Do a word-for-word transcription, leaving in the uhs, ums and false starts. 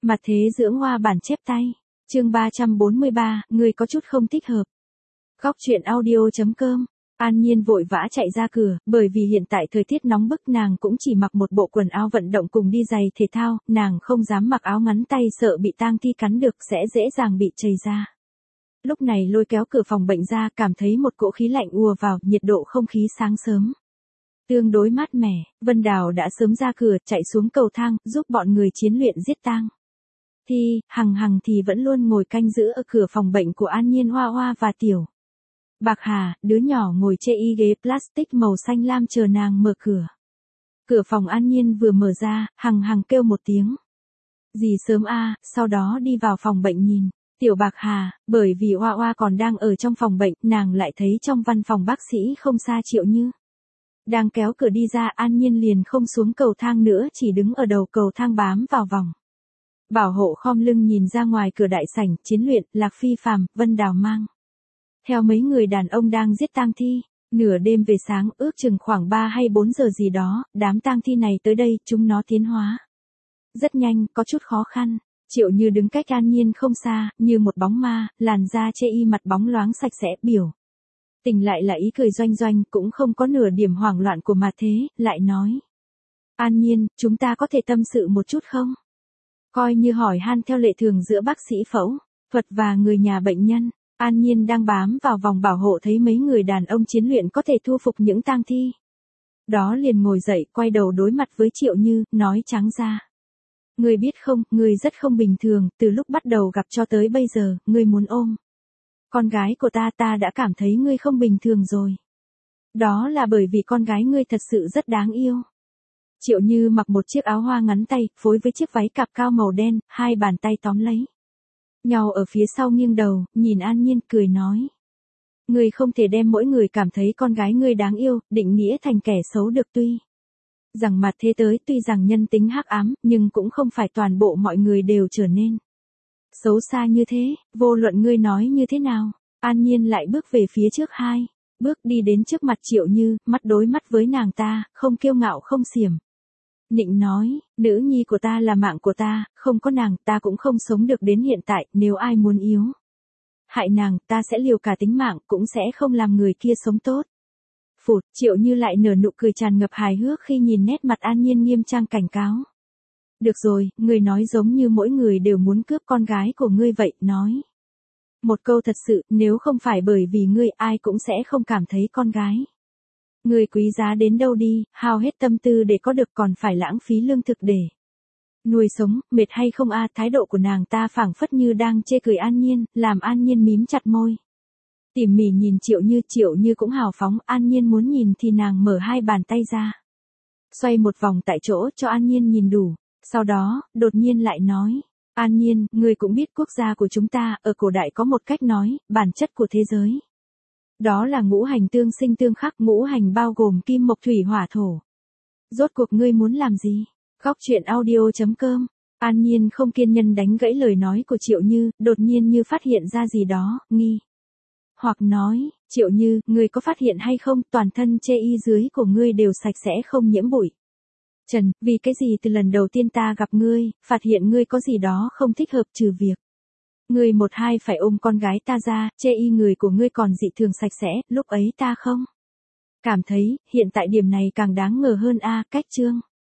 Mặt thế dưỡng hoa bản chép tay. Chương ba trăm bốn mươi ba, người có chút không thích hợp. Góc truyện audio.com. An Nhiên vội vã chạy ra cửa, bởi vì hiện tại thời tiết nóng bức nàng cũng chỉ mặc một bộ quần áo vận động cùng đi giày thể thao, nàng không dám mặc áo ngắn tay sợ bị tang thi cắn được sẽ dễ dàng bị chảy ra. Lúc này lôi kéo cửa phòng bệnh ra, cảm thấy một cỗ khí lạnh ùa vào, nhiệt độ không khí sáng sớm tương đối mát mẻ. Vân Đào đã sớm ra cửa, chạy xuống cầu thang, giúp bọn người chiến luyện giết tang thi. Hằng Hằng thì vẫn luôn ngồi canh giữ ở cửa phòng bệnh của An Nhiên, Hoa Hoa và Tiểu Bạc Hà, đứa nhỏ ngồi trên y ghế plastic màu xanh lam chờ nàng mở cửa. Cửa phòng An Nhiên vừa mở ra, Hằng Hằng kêu một tiếng. Dì sớm a, sau đó đi vào phòng bệnh nhìn. Tiểu Bạc Hà, bởi vì Hoa Hoa còn đang ở trong phòng bệnh, nàng lại thấy trong văn phòng bác sĩ không xa Triệu Như đang kéo cửa đi ra. An Nhiên liền không xuống cầu thang nữa, chỉ đứng ở đầu cầu thang bám vào vòng bảo hộ khom lưng nhìn ra ngoài cửa đại sảnh chiến luyện. Lạc Phi Phàm, Vân Đào mang theo mấy người đàn ông đang giết tang thi. Nửa đêm về sáng, ước chừng khoảng ba hay bốn giờ gì đó, đám tang thi này tới đây, chúng nó tiến hóa rất nhanh, có chút khó khăn. Triệu Như đứng cách An Nhiên không xa, như một bóng ma, làn da chê y mặt bóng loáng sạch sẽ, biểu tình lại là ý cười doanh doanh, cũng không có nửa điểm hoảng loạn của mà thế, lại nói. An Nhiên, chúng ta có thể tâm sự một chút không? Coi như hỏi han theo lệ thường giữa bác sĩ phẫu thuật và người nhà bệnh nhân. An Nhiên đang bám vào vòng bảo hộ thấy mấy người đàn ông chiến luyện có thể thu phục những tang thi. Đó liền ngồi dậy, quay đầu đối mặt với Triệu Như, nói trắng ra. Ngươi biết không, ngươi rất không bình thường, từ lúc bắt đầu gặp cho tới bây giờ, ngươi muốn ôm con gái của ta, ta đã cảm thấy ngươi không bình thường rồi. Đó là bởi vì con gái ngươi thật sự rất đáng yêu. Triệu Như mặc một chiếc áo hoa ngắn tay, phối với chiếc váy cạp cao màu đen, hai bàn tay tóm lấy nhau ở phía sau nghiêng đầu, nhìn An Nhiên, cười nói. Ngươi không thể đem mỗi người cảm thấy con gái ngươi đáng yêu, định nghĩa thành kẻ xấu được. Tuy rằng mặt thế tới, tuy rằng nhân tính hắc ám, nhưng cũng không phải toàn bộ mọi người đều trở nên xấu xa như thế, vô luận ngươi nói như thế nào. An Nhiên lại bước về phía trước hai bước, đi đến trước mặt Triệu Như, mắt đối mắt với nàng ta, không kiêu ngạo không xiểm nịnh nói, nữ nhi của ta là mạng của ta, không có nàng, ta cũng không sống được đến hiện tại, nếu ai muốn yếu hại nàng, ta sẽ liều cả tính mạng, cũng sẽ không làm người kia sống tốt. Phụt, Triệu Như lại nở nụ cười tràn ngập hài hước khi nhìn nét mặt An Nhiên nghiêm trang cảnh cáo. Được rồi, ngươi nói giống như mỗi người đều muốn cướp con gái của ngươi vậy, nói một câu thật sự, nếu không phải bởi vì ngươi, ai cũng sẽ không cảm thấy con gái ngươi quý giá đến đâu đi, hao hết tâm tư để có được còn phải lãng phí lương thực để nuôi sống, mệt hay không a? Thái độ của nàng ta phảng phất như đang chê cười An Nhiên, làm An Nhiên mím chặt môi. Tỉ mỉ nhìn Triệu Như, Triệu Như cũng hào phóng, An Nhiên muốn nhìn thì nàng mở hai bàn tay ra. Xoay một vòng tại chỗ cho An Nhiên nhìn đủ, sau đó, đột nhiên lại nói. An Nhiên, ngươi cũng biết quốc gia của chúng ta, ở cổ đại có một cách nói, bản chất của thế giới. Đó là ngũ hành tương sinh tương khắc, ngũ hành bao gồm kim mộc thủy hỏa thổ. Rốt cuộc ngươi muốn làm gì? Góc truyện audio.com. An Nhiên không kiên nhẫn đánh gãy lời nói của Triệu Như, đột nhiên như phát hiện ra gì đó, nghi hoặc nói, Triệu Như, ngươi có phát hiện hay không, toàn thân chê y dưới của ngươi đều sạch sẽ không nhiễm bụi trần, vì cái gì từ lần đầu tiên ta gặp ngươi, phát hiện ngươi có gì đó không thích hợp, trừ việc ngươi một hai phải ôm con gái ta ra, chê y người của ngươi còn dị thường sạch sẽ, lúc ấy ta không cảm thấy, hiện tại điểm này càng đáng ngờ hơn a. Cách chương